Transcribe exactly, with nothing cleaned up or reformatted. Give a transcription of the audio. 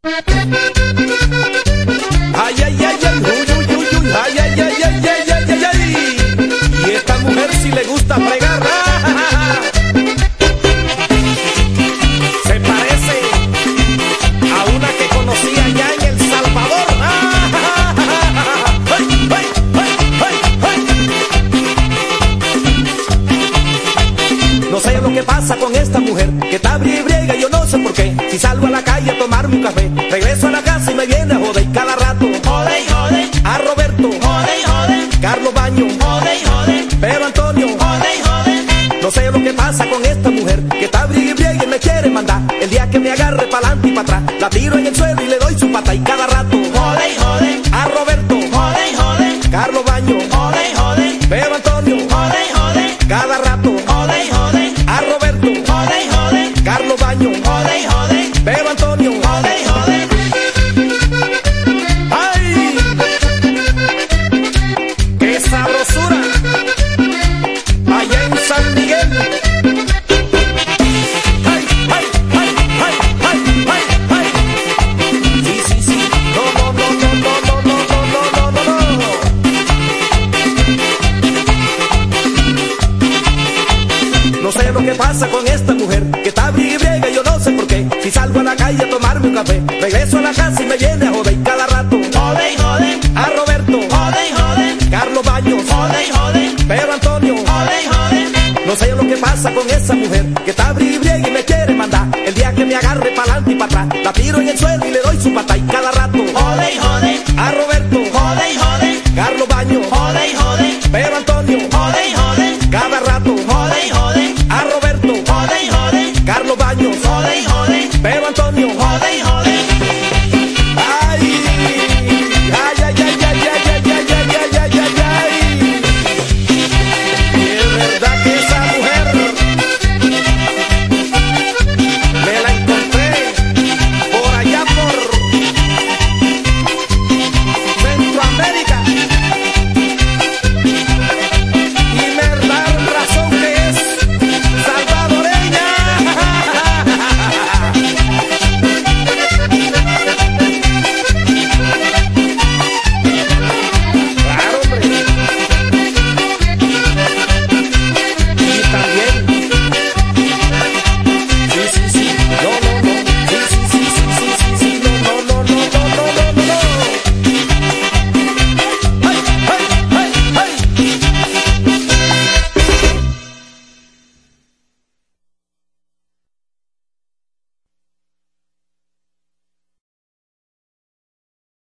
Ay, ay, ay, ay, uy, uy, uy, uy, ay, ay, ay, ay, ay, ay, ay, ay. Y esta mujer si le gusta fregar, se parece a una que conocí allá en El Salvador. Ay, ay, ay, ay, ay. No sé lo que pasa con esta mujer, que está briega y yo no sé por qué. Si salgo a la calle a tomarme un café, regreso a la casa y me viene a joder. Y cada rato Jode y jode, a Roberto, jode y jode, Carlos Baño, jode y jode, Pedro Antonio. jode y jode. No sé lo que pasa con esta mujer, que está briega y me quiere mandar. El día que me agarre pa'lante y pa' atrás, la tiro en el suelo y le doy su pata. Y cada rato Jode y jode, a Roberto, jode y jode, Carlos Baño, jode y jode, Pedro Antonio. jode y jode, Cada rato jode y jode, a Roberto, jode y jode, Carlos Baño, jode y jode, Pedro Antonio. jode y jode. ¡Ay! ¡Qué sabrosura! Allá en San Miguel. ¡Ay, ay, ay, ay, ay, ay, ay! Sí, sí, sí. No, no, no, no, no, no, no, no, no, no, no. No sé lo que pasa con esta mujer, que está briega y yo no sé por qué. Si salgo a la calle a tomarme un café, regreso a la casa y me viene a joder. Y cada rato Jode y jode, a Roberto, jode y jode, Carlos Baños, jode y jode, Pedro Antonio. jode y jode. No sé lo que pasa con esa mujer, que está briega y me quiere mandar. El día que me agarre pa'lante y pa' atrás, la tiro en el suelo